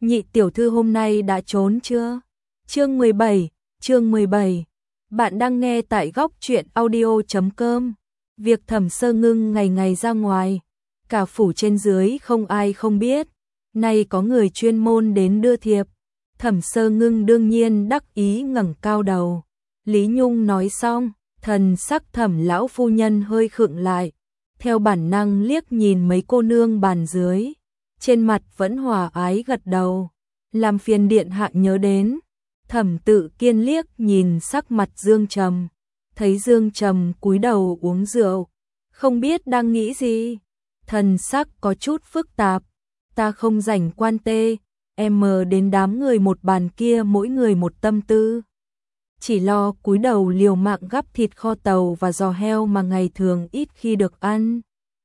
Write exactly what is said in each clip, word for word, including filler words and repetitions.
Nhị tiểu thư hôm nay đã trốn chưa? Chương mười bảy, chương mười bảy. Bạn đang nghe tại góc truyện audio chấm com. Việc Thẩm Sơ Ngưng ngày ngày ra ngoài, cả phủ trên dưới không ai không biết. Nay có người chuyên môn đến đưa thiệp. Thẩm Sơ Ngưng đương nhiên đắc ý ngẩng cao đầu. Lý Nhung nói xong, thần sắc Thẩm lão phu nhân hơi khựng lại, theo bản năng liếc nhìn mấy cô nương bàn dưới, trên mặt vẫn hòa ái gật đầu, làm phiền điện hạ nhớ đến. Thẩm Tự Kiên liếc nhìn sắc mặt Dương Trầm, thấy Dương Trầm cúi đầu uống rượu, không biết đang nghĩ gì, thần sắc có chút phức tạp. Ta không rảnh quan tê, em mờ đến đám người một bàn kia mỗi người một tâm tư, chỉ lo cúi đầu liều mạng gắp thịt kho tàu và giò heo mà ngày thường ít khi được ăn.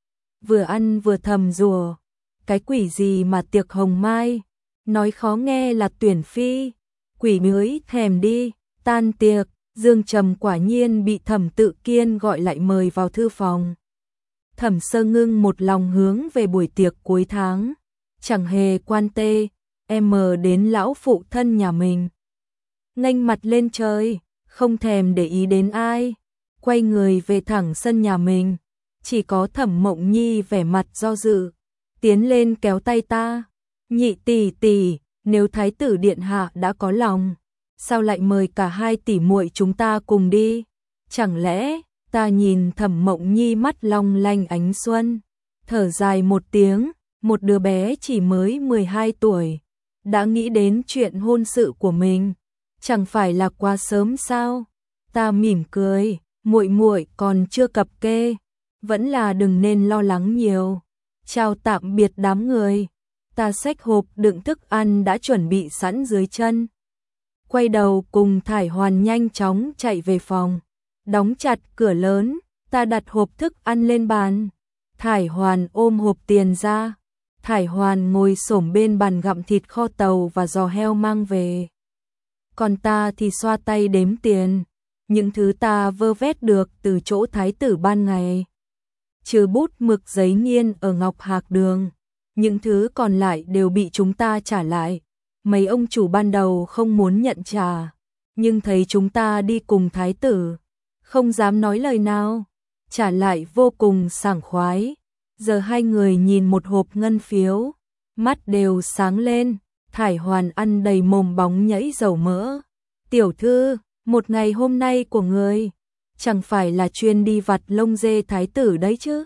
Vừa ăn vừa thầm rủa, cái quỷ gì mà tiệc hồng mai, nói khó nghe là tuyển phi, quỷ mới thèm đi. Tan tiệc, Dương Trầm quả nhiên bị Thẩm Tự Kiên gọi lại mời vào thư phòng. Thẩm Sơ Ngưng một lòng hướng về buổi tiệc cuối tháng, chẳng hề quan tê, em mờ đến lão phụ thân nhà mình. Nghênh mặt lên trời, không thèm để ý đến ai, quay người về thẳng sân nhà mình. Chỉ có Thẩm Mộng Nhi vẻ mặt do dự, tiến lên kéo tay ta. Nhị tỷ tỷ, nếu thái tử điện hạ đã có lòng, sao lại mời cả hai tỷ muội chúng ta cùng đi? Chẳng lẽ? Ta nhìn Thẩm Mộng Nhi mắt long lanh ánh xuân, thở dài một tiếng, một đứa bé chỉ mới mười hai tuổi, đã nghĩ đến chuyện hôn sự của mình, chẳng phải là quá sớm sao? Ta mỉm cười, muội muội còn chưa cập kê, vẫn là đừng nên lo lắng nhiều. Chào tạm biệt đám người, ta xách hộp đựng thức ăn đã chuẩn bị sẵn dưới chân, quay đầu cùng Thải Hoàn nhanh chóng chạy về phòng, đóng chặt cửa lớn. Ta đặt hộp thức ăn lên bàn, Thải Hoàn ôm hộp tiền ra. Thải Hoàn ngồi xổm bên bàn gặm thịt kho tàu và giò heo mang về, còn ta thì xoa tay đếm tiền, những thứ ta vơ vét được từ chỗ thái tử ban ngày, trừ bút mực giấy nghiên ở Ngọc Hạc Đường, những thứ còn lại đều bị chúng ta trả lại. Mấy ông chủ ban đầu không muốn nhận trả, nhưng thấy chúng ta đi cùng thái tử, không dám nói lời nào, trả lại vô cùng sảng khoái. Giờ hai người nhìn một hộp ngân phiếu, mắt đều sáng lên. Thải Hoàn ăn đầy mồm bóng nhảy dầu mỡ. Tiểu thư, một ngày hôm nay của người, chẳng phải là chuyên đi vặt lông dê thái tử đấy chứ?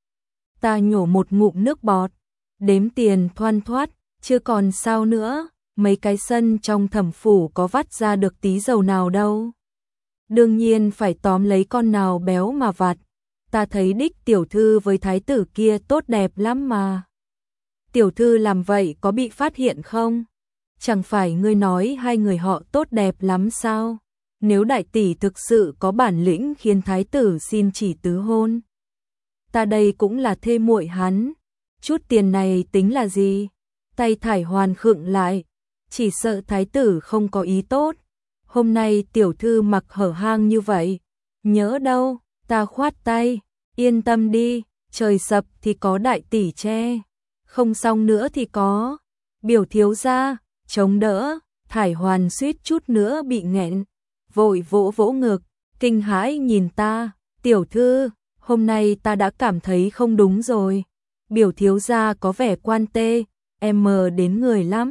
Ta nhổ một ngụm nước bọt, đếm tiền thoăn thoắt, chưa còn sao nữa, mấy cái sân trong thẩm phủ có vắt ra được tí dầu nào đâu. Đương nhiên phải tóm lấy con nào béo mà vặt. Ta thấy đích tiểu thư với thái tử kia tốt đẹp lắm mà. Tiểu thư làm vậy có bị phát hiện không? Chẳng phải ngươi nói hai người họ tốt đẹp lắm sao? Nếu đại tỷ thực sự có bản lĩnh khiến thái tử xin chỉ tứ hôn, ta đây cũng là thê muội hắn. Chút tiền này tính là gì? Tay Thải Hoàn khựng lại, chỉ sợ thái tử không có ý tốt. Hôm nay tiểu thư mặc hở hang như vậy, nhớ đâu? Ta khoát tay, yên tâm đi, trời sập thì có đại tỷ che, không xong nữa thì có biểu thiếu gia chống đỡ. Thải Hoàn suýt chút nữa bị nghẹn, vội vỗ vỗ ngực, kinh hãi nhìn ta. Tiểu thư, hôm nay ta đã cảm thấy không đúng rồi, biểu thiếu gia có vẻ quan tê, em mờ đến người lắm.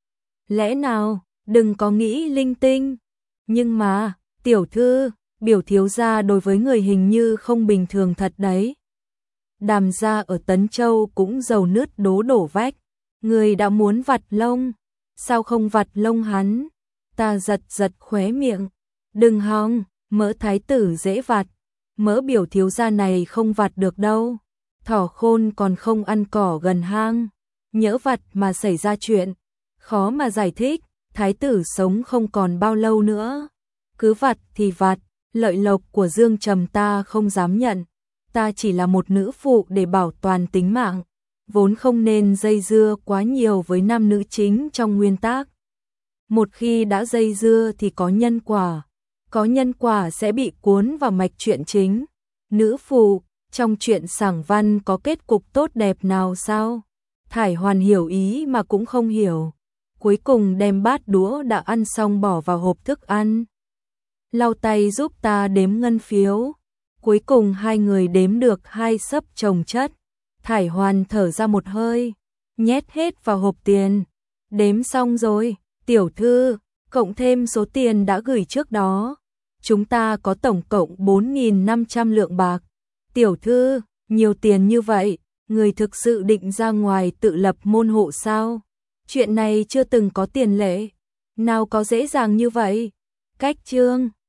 Lẽ nào? Đừng có nghĩ linh tinh. Nhưng mà, tiểu thư, biểu thiếu gia đối với người hình như không bình thường thật đấy. Đàm gia ở Tấn Châu cũng dầu nứt đố đổ vách, người đã muốn vặt lông, sao không vặt lông hắn? Ta giật giật khóe miệng, đừng hòng, mỡ thái tử dễ vặt, mỡ biểu thiếu gia này không vặt được đâu. Thỏ khôn còn không ăn cỏ gần hang, nhỡ vặt mà xảy ra chuyện, khó mà giải thích. Thái tử sống không còn bao lâu nữa, cứ vặt thì vặt, lợi lộc của Dương Trầm ta không dám nhận. Ta chỉ là một nữ phụ để bảo toàn tính mạng, vốn không nên dây dưa quá nhiều với nam nữ chính trong nguyên tắc. Một khi đã dây dưa thì có nhân quả, có nhân quả sẽ bị cuốn vào mạch truyện chính. Nữ phụ, trong truyện sảng văn có kết cục tốt đẹp nào sao? Thải Hoàn hiểu ý mà cũng không hiểu. cuối cùng đem bát đũa đã ăn xong bỏ vào hộp thức ăn. Lau tay giúp ta đếm ngân phiếu. Cuối cùng hai người đếm được hai xấp chồng chất. Thải Hoàn thở ra một hơi, nhét hết vào hộp tiền. Đếm xong rồi, tiểu thư, cộng thêm số tiền đã gửi trước đó. Chúng ta có tổng cộng bốn nghìn năm trăm lượng bạc. Tiểu thư, nhiều tiền như vậy, người thực sự định ra ngoài tự lập môn hộ sao? Chuyện này chưa từng có tiền lệ, nào có dễ dàng như vậy. Cách chương